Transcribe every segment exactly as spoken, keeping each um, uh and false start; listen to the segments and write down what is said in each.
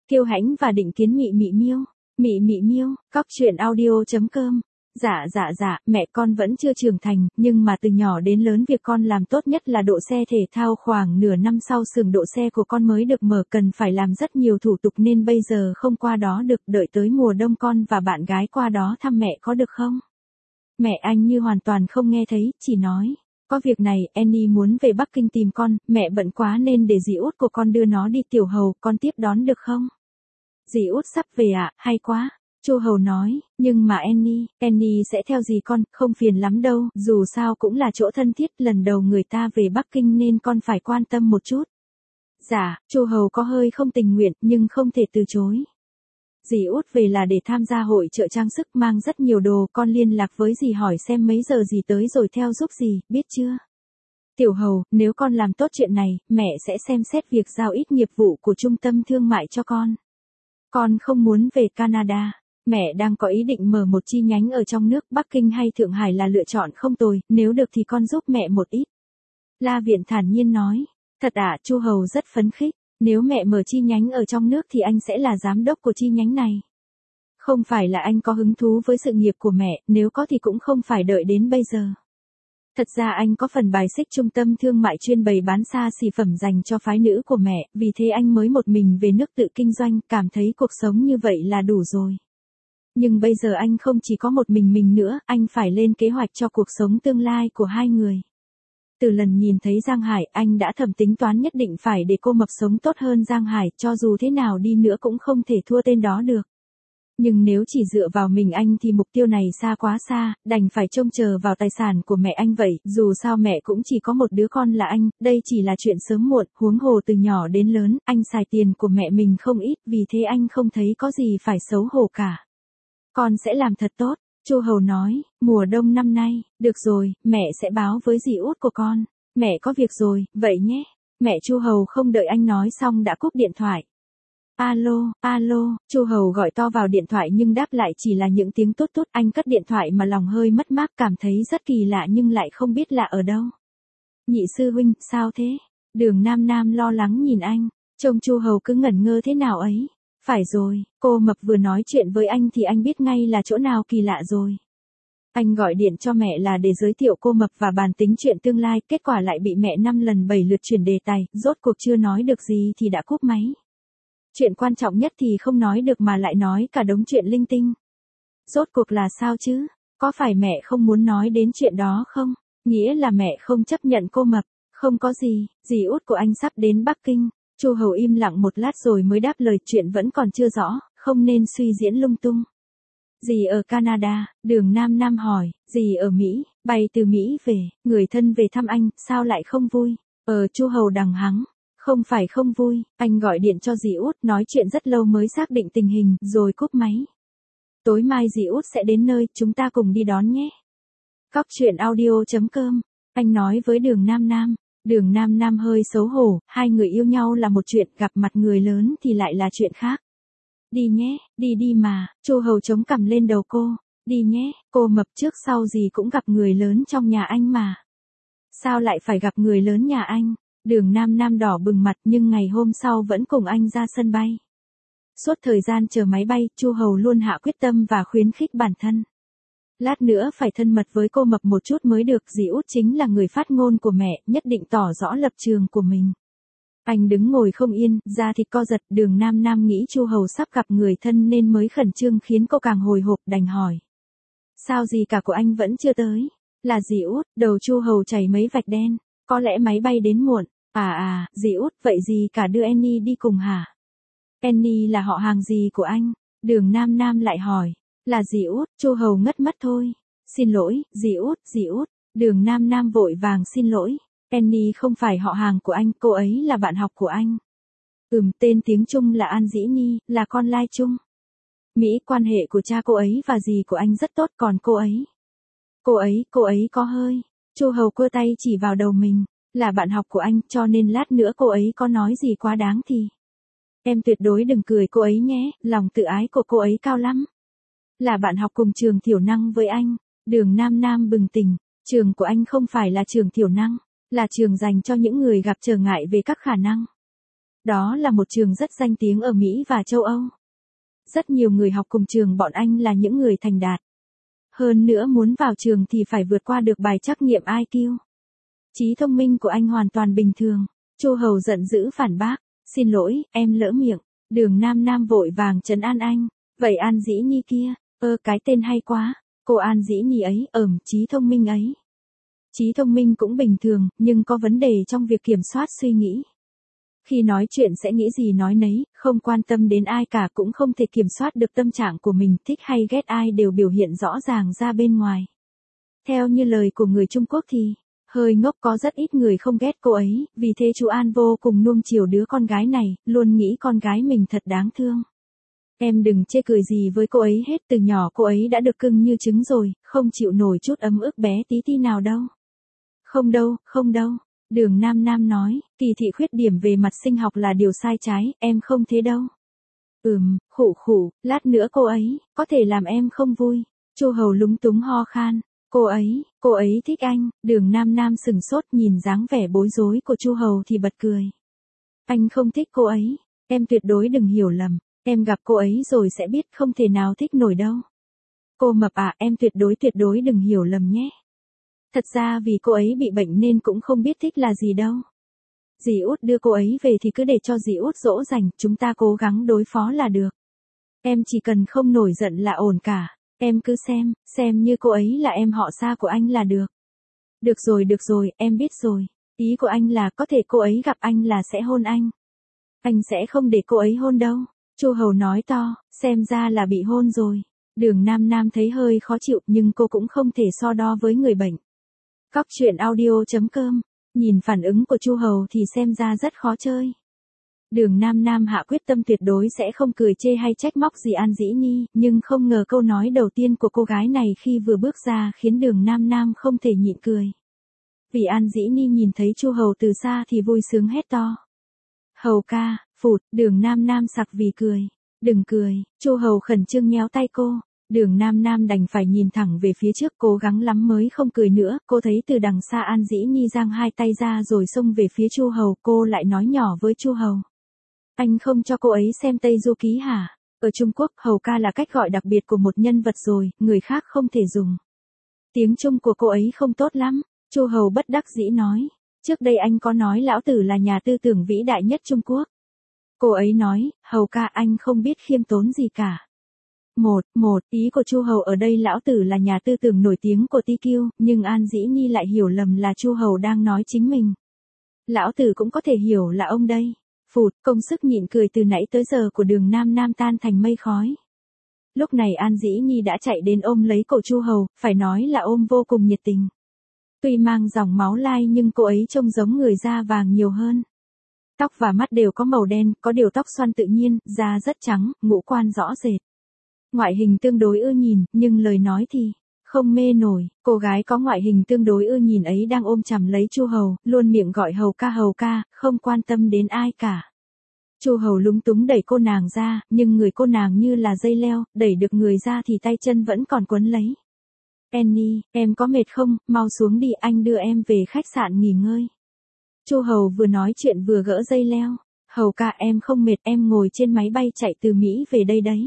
Kiêu Hãnh và Định Kiến Mị Mị Miêu. Mị Mị Miêu, cóc truyện audio chấm com. Dạ dạ dạ, mẹ con vẫn chưa trưởng thành, nhưng mà từ nhỏ đến lớn việc con làm tốt nhất là độ xe thể thao. Khoảng nửa năm sau xưởng độ xe của con mới được mở, cần phải làm rất nhiều thủ tục nên bây giờ không qua đó được, đợi tới mùa đông con và bạn gái qua đó thăm mẹ có được không? Mẹ anh như hoàn toàn không nghe thấy, chỉ nói, có việc này, Annie muốn về Bắc Kinh tìm con, mẹ bận quá nên để dì út của con đưa nó đi. Tiểu Hầu, con tiếp đón được không? Dì út sắp về ạ, à? Hay quá. Chu Hầu nói, nhưng mà Annie, Annie sẽ theo dì con, không phiền lắm đâu, dù sao cũng là chỗ thân thiết, lần đầu người ta về Bắc Kinh nên con phải quan tâm một chút. Dạ, Chu Hầu có hơi không tình nguyện, nhưng không thể từ chối. Dì út về là để tham gia hội chợ trang sức, mang rất nhiều đồ, con liên lạc với dì hỏi xem mấy giờ dì tới rồi theo giúp dì, biết chưa? Tiểu Hầu, nếu con làm tốt chuyện này, mẹ sẽ xem xét việc giao ít nghiệp vụ của trung tâm thương mại cho con. Con không muốn về Canada. Mẹ đang có ý định mở một chi nhánh ở trong nước, Bắc Kinh hay Thượng Hải là lựa chọn không tồi, nếu được thì con giúp mẹ một ít. La Viện thản nhiên nói, thật ạ? À? Chu Hầu rất phấn khích, nếu mẹ mở chi nhánh ở trong nước thì anh sẽ là giám đốc của chi nhánh này. Không phải là anh có hứng thú với sự nghiệp của mẹ, nếu có thì cũng không phải đợi đến bây giờ. Thật ra anh có phần bài xích trung tâm thương mại chuyên bày bán xa xỉ phẩm dành cho phái nữ của mẹ, vì thế anh mới một mình về nước tự kinh doanh, cảm thấy cuộc sống như vậy là đủ rồi. Nhưng bây giờ anh không chỉ có một mình mình nữa, anh phải lên kế hoạch cho cuộc sống tương lai của hai người. Từ lần nhìn thấy Giang Hải, anh đã thầm tính toán nhất định phải để cô Mập sống tốt hơn Giang Hải, cho dù thế nào đi nữa cũng không thể thua tên đó được. Nhưng nếu chỉ dựa vào mình anh thì mục tiêu này xa quá xa, đành phải trông chờ vào tài sản của mẹ anh vậy, dù sao mẹ cũng chỉ có một đứa con là anh, đây chỉ là chuyện sớm muộn, huống hồ từ nhỏ đến lớn, anh xài tiền của mẹ mình không ít, vì thế anh không thấy có gì phải xấu hổ cả. Con sẽ làm thật tốt, Chu Hầu nói, mùa đông năm nay, được rồi, mẹ sẽ báo với dì út của con, mẹ có việc rồi, vậy nhé. Mẹ Chu Hầu không đợi anh nói xong đã cúp điện thoại. Alo, alo, Chu Hầu gọi to vào điện thoại nhưng đáp lại chỉ là những tiếng tút tút, anh cất điện thoại mà lòng hơi mất mát, cảm thấy rất kỳ lạ nhưng lại không biết là ở đâu. Nhị sư huynh, sao thế? Đường Nam Nam lo lắng nhìn anh, trông Chu Hầu cứ ngẩn ngơ thế nào ấy. Phải rồi, cô Mập vừa nói chuyện với anh thì anh biết ngay là chỗ nào kỳ lạ rồi. Anh gọi điện cho mẹ là để giới thiệu cô Mập và bàn tính chuyện tương lai, kết quả lại bị mẹ năm lần bảy lượt chuyển đề tài, rốt cuộc chưa nói được gì thì đã cúp máy. Chuyện quan trọng nhất thì không nói được mà lại nói cả đống chuyện linh tinh. Rốt cuộc là sao chứ? Có phải mẹ không muốn nói đến chuyện đó không? Nghĩa là mẹ không chấp nhận cô Mập. Không có gì, dì út của anh sắp đến Bắc Kinh. Chu Hầu im lặng một lát rồi mới đáp lời, chuyện vẫn còn chưa rõ, không nên suy diễn lung tung. Dì ở Canada, Đường Nam Nam hỏi, dì ở Mỹ, bay từ Mỹ về, người thân về thăm anh, sao lại không vui? Ờ Chu Hầu đằng hắng, không phải không vui, anh gọi điện cho dì út, nói chuyện rất lâu mới xác định tình hình, rồi cúp máy. Tối mai dì út sẽ đến nơi, chúng ta cùng đi đón nhé. Cóc truyện audio chấm com, anh nói với Đường Nam Nam. Đường Nam Nam hơi xấu hổ, hai người yêu nhau là một chuyện, gặp mặt người lớn thì lại là chuyện khác. Đi nhé, đi đi mà, Chu Hầu chống cằm lên đầu cô, đi nhé, cô Mập trước sau gì cũng gặp người lớn trong nhà anh mà. Sao lại phải gặp người lớn nhà anh? Đường Nam Nam đỏ bừng mặt nhưng ngày hôm sau vẫn cùng anh ra sân bay. Suốt thời gian chờ máy bay, Chu Hầu luôn hạ quyết tâm và khuyến khích bản thân. Lát nữa phải thân mật với cô Mập một chút mới được, dì út chính là người phát ngôn của mẹ, nhất định tỏ rõ lập trường của mình. Anh đứng ngồi không yên, da thịt co giật, Đường Nam Nam nghĩ Chu Hầu sắp gặp người thân nên mới khẩn trương khiến cô càng hồi hộp, đành hỏi. Sao gì cả của anh vẫn chưa tới? Là dì út, đầu Chu Hầu chảy mấy vạch đen, có lẽ máy bay đến muộn. À à, dì út, vậy gì cả đưa Annie đi cùng hả? Annie là họ hàng gì của anh? Đường Nam Nam lại hỏi. Là dì út, Chu Hầu ngất mất thôi. Xin lỗi, dì út, dì út. Đường Nam Nam vội vàng xin lỗi. Annie không phải họ hàng của anh, cô ấy là bạn học của anh. Ừm, tên tiếng Trung là An Dĩ Nhi, là con lai Trung. Mỹ, quan hệ của cha cô ấy và dì của anh rất tốt, còn cô ấy. Cô ấy, cô ấy có hơi. Chu Hầu cua tay chỉ vào đầu mình, là bạn học của anh, cho nên lát nữa cô ấy có nói gì quá đáng thì. Em tuyệt đối đừng cười cô ấy nhé, lòng tự ái của cô ấy cao lắm. Là bạn học cùng trường thiểu năng với anh. Đường Nam Nam bừng tỉnh, trường của anh không phải là trường thiểu năng, là trường dành cho những người gặp trở ngại về các khả năng. Đó là một trường rất danh tiếng ở Mỹ và châu Âu. Rất nhiều người học cùng trường bọn anh là những người thành đạt. Hơn nữa muốn vào trường thì phải vượt qua được bài trắc nghiệm i kiu. Trí thông minh của anh hoàn toàn bình thường. Chu Hầu giận dữ phản bác. Xin lỗi, em lỡ miệng. Đường Nam Nam vội vàng trấn an anh. Vậy An Dĩ Nhi kia, ơ cái tên hay quá. Cô An Dĩ Nhi ấy, ởm trí thông minh ấy. Trí thông minh cũng bình thường, nhưng có vấn đề trong việc kiểm soát suy nghĩ. Khi nói chuyện sẽ nghĩ gì nói nấy, không quan tâm đến ai cả, cũng không thể kiểm soát được tâm trạng của mình, thích hay ghét ai đều biểu hiện rõ ràng ra bên ngoài. Theo như lời của người Trung Quốc thì, hơi ngốc, có rất ít người không ghét cô ấy, vì thế chú An vô cùng nuông chiều đứa con gái này, luôn nghĩ con gái mình thật đáng thương. Em đừng chê cười gì với cô ấy hết, từ nhỏ cô ấy đã được cưng như trứng rồi, không chịu nổi chút ấm ức bé tí tí nào đâu. Không đâu, không đâu. Đường Nam Nam nói, kỳ thị khuyết điểm về mặt sinh học là điều sai trái, em không thế đâu. Ừm, khụ khụ, lát nữa cô ấy, có thể làm em không vui. Chu Hầu lúng túng ho khan. Cô ấy, cô ấy thích anh. Đường Nam Nam sừng sốt, nhìn dáng vẻ bối rối của Chu Hầu thì bật cười. Anh không thích cô ấy, em tuyệt đối đừng hiểu lầm. Em gặp cô ấy rồi sẽ biết, không thể nào thích nổi đâu. Cô mập à, em tuyệt đối tuyệt đối đừng hiểu lầm nhé. Thật ra vì cô ấy bị bệnh nên cũng không biết thích là gì đâu. Dì út đưa cô ấy về thì cứ để cho dì út dỗ dành, chúng ta cố gắng đối phó là được. Em chỉ cần không nổi giận là ổn cả. Em cứ xem, xem như cô ấy là em họ xa của anh là được. Được rồi, được rồi, em biết rồi. Ý của anh là có thể cô ấy gặp anh là sẽ hôn anh. Anh sẽ không để cô ấy hôn đâu. Chu Hầu nói to, xem ra là bị hôn rồi. Đường Nam Nam thấy hơi khó chịu, nhưng cô cũng không thể so đo với người bệnh. Cóc truyện audio chấm com. Nhìn phản ứng của Chu Hầu thì xem ra rất khó chơi. Đường Nam Nam hạ quyết tâm tuyệt đối sẽ không cười chê hay trách móc gì An Dĩ Nhi, nhưng không ngờ câu nói đầu tiên của cô gái này khi vừa bước ra khiến Đường Nam Nam không thể nhịn cười. Vì An Dĩ Nhi nhìn thấy Chu Hầu từ xa thì vui sướng hét to. Hầu ca, phụt, Đường Nam Nam sặc vì cười. Đừng cười, Chu Hầu khẩn trương nhéo tay cô. Đường Nam Nam đành phải nhìn thẳng về phía trước, cố gắng lắm mới không cười nữa. Cô thấy từ đằng xa An Dĩ Nhi giang hai tay ra rồi xông về phía Chu Hầu, cô lại nói nhỏ với Chu Hầu. Anh không cho cô ấy xem Tây Du Ký hả? Ở Trung Quốc, hầu ca là cách gọi đặc biệt của một nhân vật rồi, người khác không thể dùng. Tiếng Trung của cô ấy không tốt lắm, Chu Hầu bất đắc dĩ nói. Trước đây anh có nói lão tử là nhà tư tưởng vĩ đại nhất Trung Quốc. Cô ấy nói, hầu ca anh không biết khiêm tốn gì cả. Một, một, ý của Chu Hầu ở đây lão tử là nhà tư tưởng nổi tiếng của Ti Kiu, nhưng An Dĩ Nhi lại hiểu lầm là Chu Hầu đang nói chính mình. Lão tử cũng có thể hiểu là ông đây. Phụt, công sức nhịn cười từ nãy tới giờ của Đường Nam Nam tan thành mây khói. Lúc này An Dĩ Nhi đã chạy đến ôm lấy cổ Chu Hầu, phải nói là ôm vô cùng nhiệt tình. Tuy mang dòng máu lai nhưng cô ấy trông giống người da vàng nhiều hơn. Tóc và mắt đều có màu đen, có điều tóc xoăn tự nhiên, da rất trắng, ngũ quan rõ rệt. Ngoại hình tương đối ưa nhìn, nhưng lời nói thì không mê nổi. Cô gái có ngoại hình tương đối ưa nhìn ấy đang ôm chầm lấy Chu Hầu, luôn miệng gọi hầu ca hầu ca, không quan tâm đến ai cả. Chu Hầu lúng túng đẩy cô nàng ra, nhưng người cô nàng như là dây leo, đẩy được người ra thì tay chân vẫn còn quấn lấy. Annie, em có mệt không, mau xuống đi, anh đưa em về khách sạn nghỉ ngơi. Chu Hầu vừa nói chuyện vừa gỡ dây leo. Hầu ca em không mệt, em ngồi trên máy bay chạy từ Mỹ về đây đấy.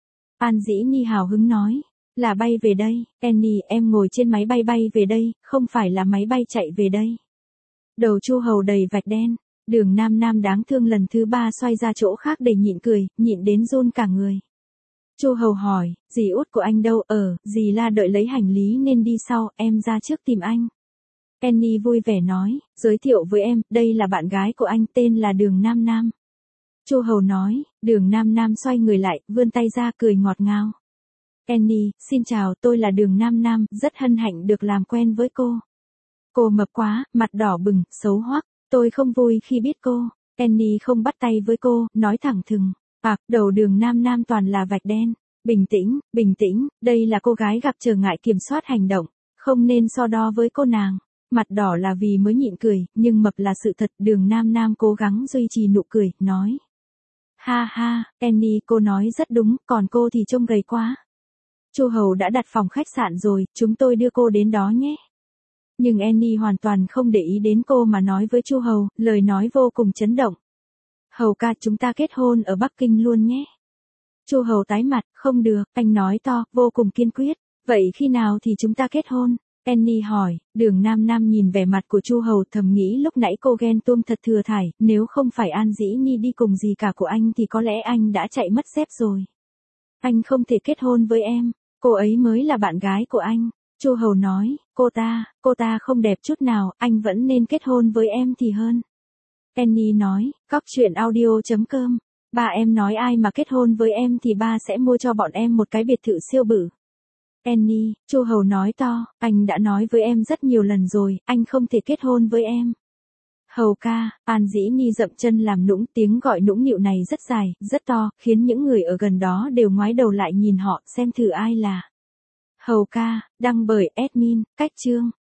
An Dĩ Nhi hào hứng nói. Là bay về đây, Annie em ngồi trên máy bay bay về đây, không phải là máy bay chạy về đây. Đầu Chu Hầu đầy vạch đen. Đường Nam Nam đáng thương lần thứ ba xoay ra chỗ khác để nhịn cười, nhịn đến run cả người. Chu Hầu hỏi, dì út của anh đâu? Ở, dì La đợi lấy hành lý nên đi sau, em ra trước tìm anh. Annie vui vẻ nói, giới thiệu với em, đây là bạn gái của anh, tên là Đường Nam Nam. Chu Hầu nói, Đường Nam Nam xoay người lại, vươn tay ra cười ngọt ngào. Annie, xin chào, tôi là Đường Nam Nam, rất hân hạnh được làm quen với cô. Cô mập quá, mặt đỏ bừng, xấu hoắc, tôi không vui khi biết cô. Annie không bắt tay với cô, nói thẳng thừng. À, đầu Đường Nam Nam toàn là vạch đen. Bình tĩnh, bình tĩnh, đây là cô gái gặp trở ngại kiểm soát hành động, không nên so đo với cô nàng. Mặt đỏ là vì mới nhịn cười, nhưng mập là sự thật. Đường Nam Nam cố gắng duy trì nụ cười, nói. Ha ha, Annie cô nói rất đúng, còn cô thì trông gầy quá. Chu Hầu đã đặt phòng khách sạn rồi, chúng tôi đưa cô đến đó nhé. Nhưng Annie hoàn toàn không để ý đến cô mà nói với Chu Hầu, lời nói vô cùng chấn động. Hầu ca, chúng ta kết hôn ở Bắc Kinh luôn nhé. Chu Hầu tái mặt, không được, anh nói to, vô cùng kiên quyết. Vậy khi nào thì chúng ta kết hôn? Annie hỏi. Đường Nam Nam nhìn vẻ mặt của Chu Hầu thầm nghĩ lúc nãy cô ghen tuông thật thừa thải, nếu không phải An Dĩ Ni đi cùng gì cả của anh thì có lẽ anh đã chạy mất dép rồi. Anh không thể kết hôn với em, cô ấy mới là bạn gái của anh. Chu Hầu nói, cô ta, cô ta không đẹp chút nào, anh vẫn nên kết hôn với em thì hơn. Annie nói, cóc truyện audio chấm com, ba em nói ai mà kết hôn với em thì ba sẽ mua cho bọn em một cái biệt thự siêu bự. Annie, Chu Hầu nói to, anh đã nói với em rất nhiều lần rồi, anh không thể kết hôn với em. Hầu ca, An Dĩ Ni dậm chân làm nũng, tiếng gọi nũng nịu này rất dài, rất to, khiến những người ở gần đó đều ngoái đầu lại nhìn họ, xem thử ai là. Hầu ca, đăng bởi admin, cách chương.